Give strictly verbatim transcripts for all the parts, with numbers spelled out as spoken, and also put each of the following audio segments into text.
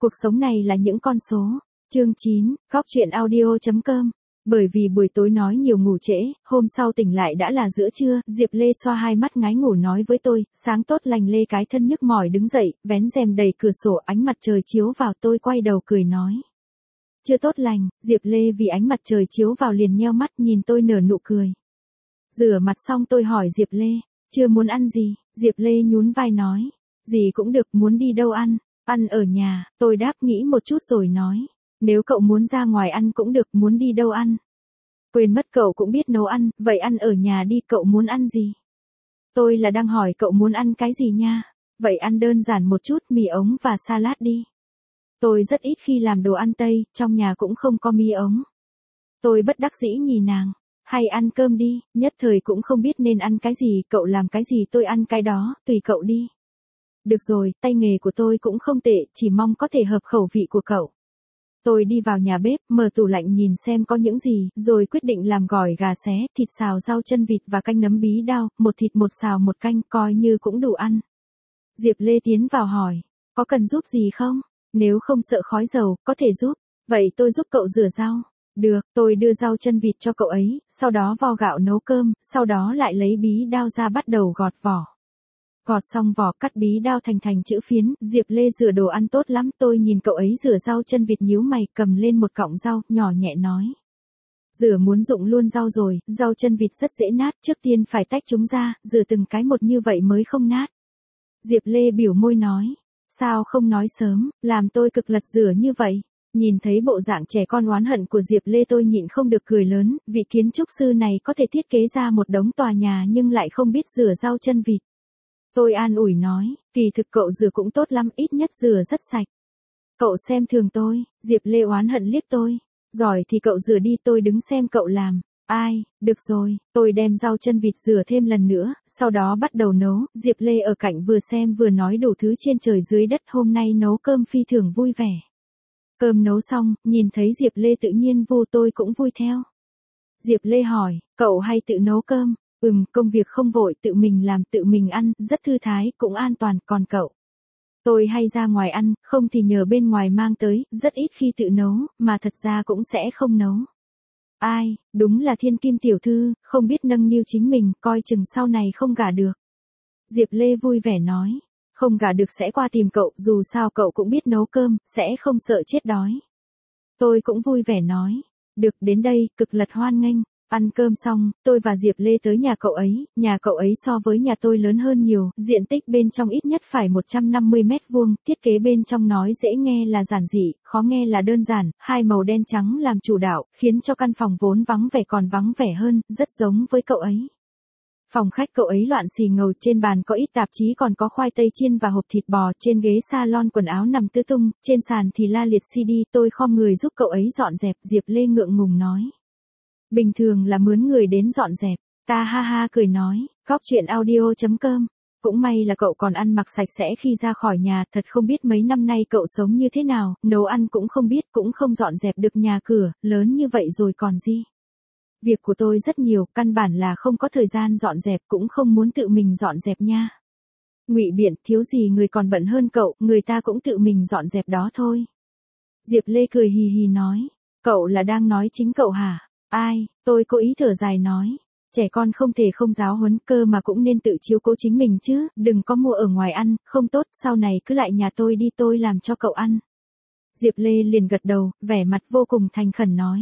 Cuộc sống này là những con số. Chương chín, Góc truyện audio chấm com. Bởi vì buổi tối nói nhiều ngủ trễ, hôm sau tỉnh lại đã là giữa trưa, Diệp Lê xoa hai mắt ngái ngủ nói với tôi, sáng tốt lành lê cái thân nhức mỏi đứng dậy, vén rèm đầy cửa sổ ánh mặt trời chiếu vào tôi quay đầu cười nói. Chưa tốt lành, Diệp Lê vì ánh mặt trời chiếu vào liền nheo mắt nhìn tôi nở nụ cười. Rửa mặt xong tôi hỏi Diệp Lê, chưa muốn ăn gì, Diệp Lê nhún vai nói, gì cũng được, muốn đi đâu ăn, ăn ở nhà, tôi đáp nghĩ một chút rồi nói. Nếu cậu muốn ra ngoài ăn cũng được, muốn đi đâu ăn. Quên mất cậu cũng biết nấu ăn, vậy ăn ở nhà đi, cậu muốn ăn gì? Tôi là đang hỏi cậu muốn ăn cái gì nha. Vậy ăn đơn giản một chút, mì ống và salad đi. Tôi rất ít khi làm đồ ăn Tây, trong nhà cũng không có mì ống. Tôi bất đắc dĩ nhìn nàng. Hay ăn cơm đi, nhất thời cũng không biết nên ăn cái gì, cậu làm cái gì tôi ăn cái đó, tùy cậu đi. Được rồi, tay nghề của tôi cũng không tệ, chỉ mong có thể hợp khẩu vị của cậu. Tôi đi vào nhà bếp, mở tủ lạnh nhìn xem có những gì, rồi quyết định làm gỏi gà xé, thịt xào rau chân vịt và canh nấm bí đao, một thịt một xào một canh, coi như cũng đủ ăn. Diệp Lê tiến vào hỏi, có cần giúp gì không? Nếu không sợ khói dầu, có thể giúp. Vậy tôi giúp cậu rửa rau. Được, tôi đưa rau chân vịt cho cậu ấy, sau đó vo gạo nấu cơm, sau đó lại lấy bí đao ra bắt đầu gọt vỏ. Gọt xong vỏ cắt bí đao thành thành chữ phiến, Diệp Lê rửa đồ ăn tốt lắm, tôi nhìn cậu ấy rửa rau chân vịt nhíu mày, cầm lên một cọng rau, nhỏ nhẹ nói. Rửa muốn rụng luôn rau rồi, rau chân vịt rất dễ nát, trước tiên phải tách chúng ra, rửa từng cái một như vậy mới không nát. Diệp Lê biểu môi nói, sao không nói sớm, làm tôi cực lật rửa như vậy. Nhìn thấy bộ dạng trẻ con oán hận của Diệp Lê tôi nhịn không được cười lớn, vị kiến trúc sư này có thể thiết kế ra một đống tòa nhà nhưng lại không biết rửa rau chân vịt. Tôi an ủi nói, kỳ thực cậu rửa cũng tốt lắm, ít nhất rửa rất sạch. Cậu xem thường tôi, Diệp Lê oán hận liếc tôi. Giỏi thì cậu rửa đi, tôi đứng xem cậu làm. Ai, được rồi, tôi đem rau chân vịt rửa thêm lần nữa, sau đó bắt đầu nấu. Diệp Lê ở cạnh vừa xem vừa nói đủ thứ trên trời dưới đất, hôm nay nấu cơm phi thường vui vẻ. Cơm nấu xong, nhìn thấy Diệp Lê tự nhiên vui tôi cũng vui theo. Diệp Lê hỏi, cậu hay tự nấu cơm? Ừm, công việc không vội, tự mình làm, tự mình ăn, rất thư thái, cũng an toàn, còn cậu? Tôi hay ra ngoài ăn, không thì nhờ bên ngoài mang tới, rất ít khi tự nấu, mà thật ra cũng sẽ không nấu. Ai, đúng là thiên kim tiểu thư, không biết nâng niu chính mình, coi chừng sau này không gả được. Diệp Lê vui vẻ nói, không gả được sẽ qua tìm cậu, dù sao cậu cũng biết nấu cơm, sẽ không sợ chết đói. Tôi cũng vui vẻ nói, được, đến đây, cực lật hoan nghênh. Ăn cơm xong, tôi và Diệp Lê tới nhà cậu ấy, nhà cậu ấy so với nhà tôi lớn hơn nhiều, diện tích bên trong ít nhất phải một trăm năm mươi mét vuông, thiết kế bên trong nói dễ nghe là giản dị, khó nghe là đơn giản, hai màu đen trắng làm chủ đạo, khiến cho căn phòng vốn vắng vẻ còn vắng vẻ hơn, rất giống với cậu ấy. Phòng khách cậu ấy loạn xì ngầu, trên bàn có ít tạp chí còn có khoai tây chiên và hộp thịt bò, trên ghế salon quần áo nằm tứ tung, trên sàn thì la liệt xê đê, tôi khom người giúp cậu ấy dọn dẹp, Diệp Lê ngượng ngùng nói. Bình thường là mướn người đến dọn dẹp, ta ha ha cười nói, góc truyện audio chấm com. Cũng may là cậu còn ăn mặc sạch sẽ khi ra khỏi nhà, thật không biết mấy năm nay cậu sống như thế nào, nấu ăn cũng không biết, cũng không dọn dẹp được nhà cửa, lớn như vậy rồi còn gì. Việc của tôi rất nhiều, căn bản là không có thời gian dọn dẹp, cũng không muốn tự mình dọn dẹp nha. Ngụy biện, thiếu gì người còn bận hơn cậu, người ta cũng tự mình dọn dẹp đó thôi. Diệp Lê cười hì hì nói, cậu là đang nói chính cậu hả? Ai, tôi cố ý thở dài nói, trẻ con không thể không giáo huấn, cơ mà cũng nên tự chiếu cố chính mình chứ, đừng có mua ở ngoài ăn, không tốt, sau này cứ lại nhà tôi đi, tôi làm cho cậu ăn. Diệp Lê liền gật đầu, vẻ mặt vô cùng thành khẩn nói.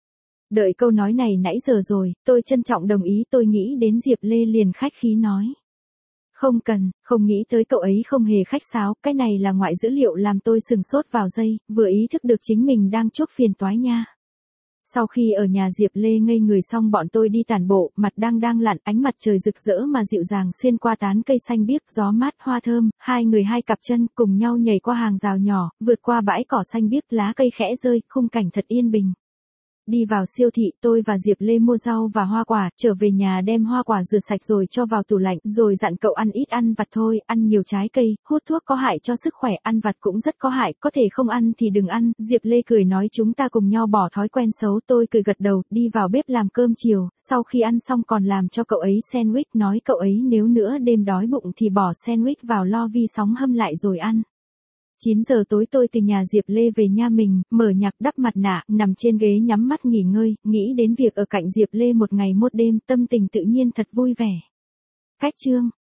Đợi câu nói này nãy giờ rồi, tôi trân trọng đồng ý, tôi nghĩ đến Diệp Lê liền khách khí nói. Không cần, không nghĩ tới cậu ấy không hề khách sáo, cái này là ngoại dữ liệu làm tôi sừng sốt vào giây, vừa ý thức được chính mình đang chuốc phiền toái nha. Sau khi ở nhà Diệp Lê ngây người xong bọn tôi đi tản bộ, mặt đang đang lặn, ánh mặt trời rực rỡ mà dịu dàng xuyên qua tán cây xanh biếc, gió mát hoa thơm, hai người hai cặp chân cùng nhau nhảy qua hàng rào nhỏ, vượt qua bãi cỏ xanh biếc, lá cây khẽ rơi, khung cảnh thật yên bình. Đi vào siêu thị, tôi và Diệp Lê mua rau và hoa quả, trở về nhà đem hoa quả rửa sạch rồi cho vào tủ lạnh, rồi dặn cậu ăn ít ăn vặt thôi, ăn nhiều trái cây, hút thuốc có hại cho sức khỏe, ăn vặt cũng rất có hại, có thể không ăn thì đừng ăn. Diệp Lê cười nói chúng ta cùng nhau bỏ thói quen xấu, tôi cười gật đầu, đi vào bếp làm cơm chiều, sau khi ăn xong còn làm cho cậu ấy sandwich, nói cậu ấy nếu nữa đêm đói bụng thì bỏ sandwich vào lo vi sóng hâm lại rồi ăn. chín giờ tối tôi từ nhà Diệp Lê về nhà mình, mở nhạc đắp mặt nạ, nằm trên ghế nhắm mắt nghỉ ngơi, nghĩ đến việc ở cạnh Diệp Lê một ngày một đêm, tâm tình tự nhiên thật vui vẻ. Khách chương